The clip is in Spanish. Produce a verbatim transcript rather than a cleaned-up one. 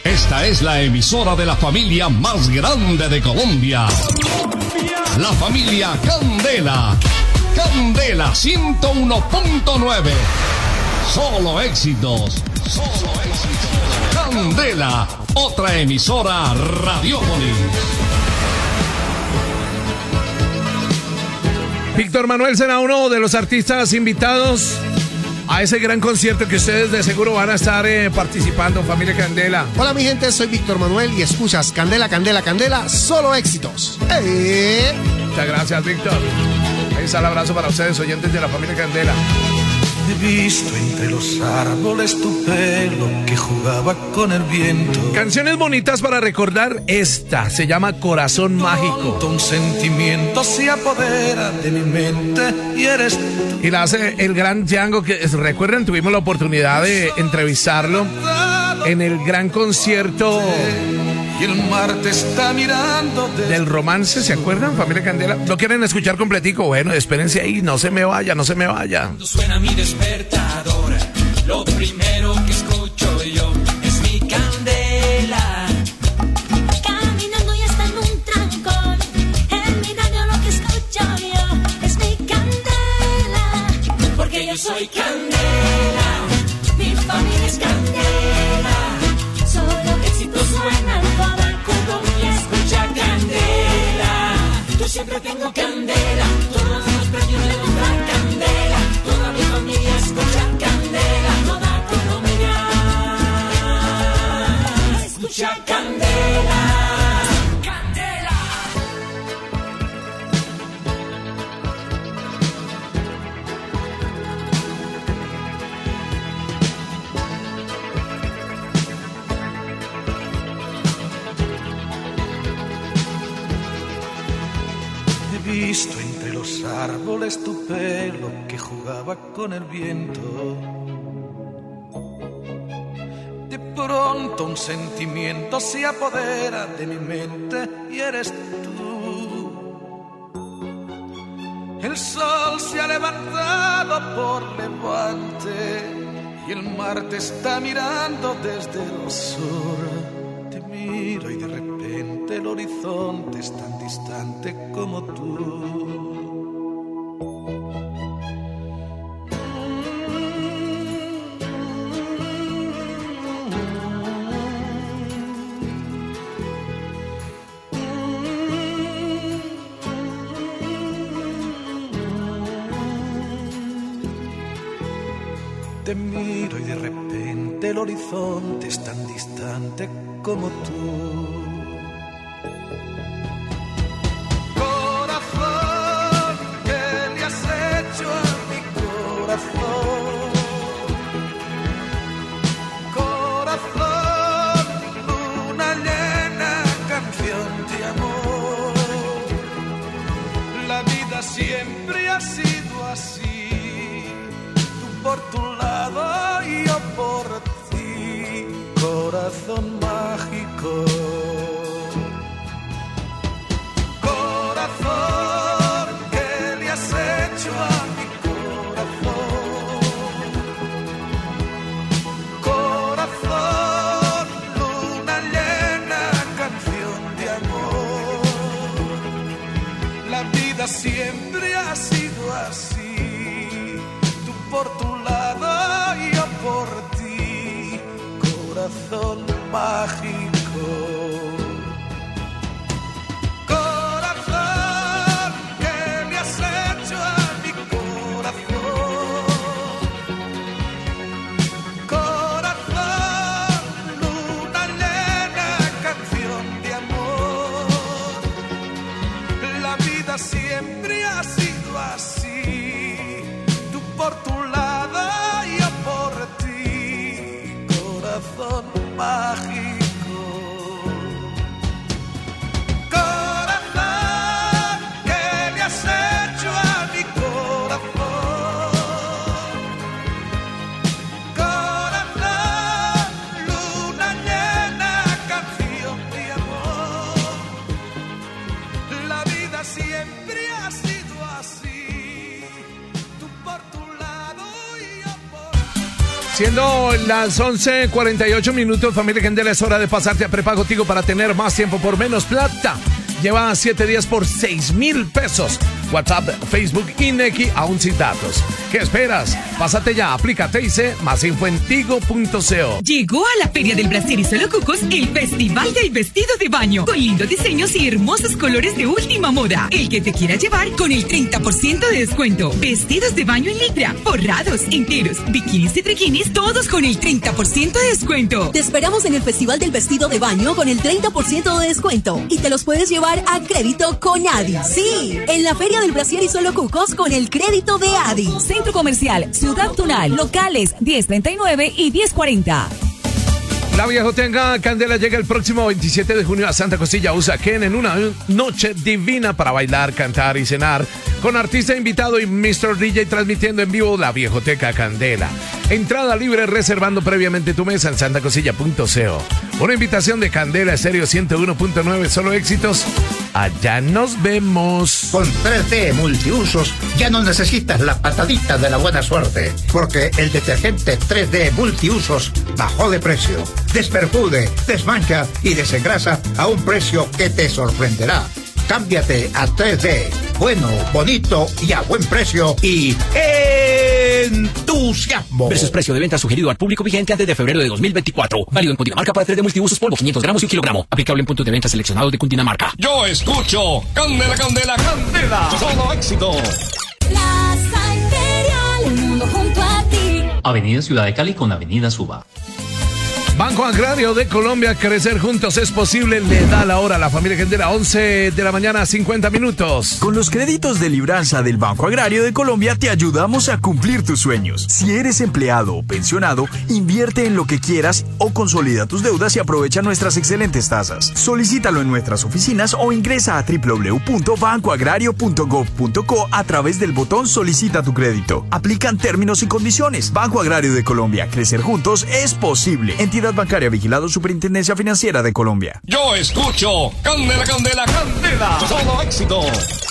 Esta es la emisora de la familia más grande de Colombia. La familia Candela. Candela ciento uno punto nueve. Solo éxitos. Solo éxitos. Candela, otra emisora Radiópolis. Víctor Manuel será uno de los artistas invitados a ese gran concierto que ustedes de seguro van a estar eh, participando, familia Candela. Hola mi gente, soy Víctor Manuel y escuchas Candela, Candela, Candela, solo éxitos. ¡Eh! Muchas gracias, Víctor. Ahí está el abrazo para ustedes, oyentes de la familia Candela. He visto entre los árboles tu pelo que jugaba con el viento. Canciones bonitas para recordar. Esta se llama Corazón Mágico. Un sentimiento se apodera de mi mente y eres tú. Y la hace el gran Django, que recuerden, tuvimos la oportunidad de entrevistarlo en el gran concierto y el mar te está mirando del romance, ¿se acuerdan, familia Candela? ¿Lo quieren escuchar completico? Bueno, espérense ahí, no se me vaya, no se me vaya. Cuando suena mi despertador, lo primero que escucho yo es mi candela. Caminando y está en un trancón, en mi radio lo que escucho yo es mi candela. Porque yo soy candela, mi familia es candela. Solo éxitos suenan. Siempre tengo candela, todos los premios de otra candela, toda mi familia escucha candela, toda Colombia escucha candela, candela. He visto entre los árboles tu pelo que jugaba con el viento. De pronto un sentimiento se apodera de mi mente y eres tú. El sol se ha levantado por levante y el mar te está mirando desde el sur. Te miro y de repente el horizonte es tan distante como tú. Te miro y de repente el horizonte es tan distante como tú. Corazón, ¿qué le has hecho a mi corazón? Corazón, luna llena, canción de amor. La vida siempre ha sido así, tú por tu lado y yo por ti, corazón mágico. Corazón, ¿qué le has hecho a mi corazón? Corazón, luna llena, canción de amor. La vida siempre ha sido así, tú por tu lado y yo por ti, corazón mágico. Corazón, ¿qué le has hecho a mi corazón? Corazón, luna llena, canción de amor. La vida siempre ha sido así, tú por tu lado y yo por ti, corazón mágico. Corazón, ¿qué le has hecho a mi corazón? Corazón, luna llena, canción de amor. La vida siempre ha sido así, tú por tu lado y yo por... Siendo las once cuarenta y ocho minutos, familia Candela, es hora de pasarte a prepago Tigo para tener más tiempo por menos plata. Lleva siete días por seis mil pesos. WhatsApp, Facebook y Nequi aún sin datos. ¿Qué esperas? Pásate ya, aplícate y sé más info en tigo punto co. Llegó a la Feria del Brasier y Solo Cucos el Festival del Vestido de Baño, con lindos diseños y hermosos colores de última moda. El que te quiera llevar con el treinta por ciento de descuento. Vestidos de baño en licra, forrados, enteros, bikinis y triquinis, todos con el treinta por ciento de descuento. Te esperamos en el Festival del Vestido de Baño con el treinta por ciento de descuento. Y te los puedes llevar a crédito con Adi. Sí, en la Feria del Brasier y Solo Cucos con el crédito de Adi. Centro Comercial Ciudad Tunal, locales diez treinta y nueve y diez cuarenta. La Viejoteca Candela llega el próximo veintisiete de junio a Santa Costilla, Usaquén, en una noche divina para bailar, cantar y cenar, con artista invitado y mister D J transmitiendo en vivo La Viejoteca Candela. Entrada libre reservando previamente tu mesa en santacostilla punto co. Una invitación de Candela Estéreo ciento uno punto nueve, solo éxitos. Allá nos vemos. Con tres D Multiusos ya no necesitas la patadita de la buena suerte, porque el detergente tres D Multiusos bajó de precio. Desperjude, desmancha y desengrasa a un precio que te sorprenderá. Cámbiate a tres D, bueno, bonito y a buen precio y entusiasmo. Versus precio de venta sugerido al público vigente antes de febrero de dos mil veinticuatro. Válido en Cundinamarca para tres D Multiusos, polvo quinientos gramos y un kilogramo. Aplicable en puntos de venta seleccionados de Cundinamarca. Yo escucho Candela, Candela, Candela. Solo éxito. Plaza Imperial, el mundo junto a ti. Avenida Ciudad de Cali con Avenida Suba. Banco Agrario de Colombia, crecer juntos es posible. Le da la hora a la familia Candela, once de la mañana, cincuenta minutos. Con los créditos de libranza del Banco Agrario de Colombia te ayudamos a cumplir tus sueños. Si eres empleado o pensionado, invierte en lo que quieras o consolida tus deudas y aprovecha nuestras excelentes tasas. Solicítalo en nuestras oficinas o ingresa a doble u doble u doble u punto banco agrario punto gov punto co a través del botón Solicita tu crédito. Aplican términos y condiciones. Banco Agrario de Colombia, crecer juntos es posible. Entidad bancaria vigilado Superintendencia Financiera de Colombia. Yo escucho Candela, Candela, Candela. Solo éxito.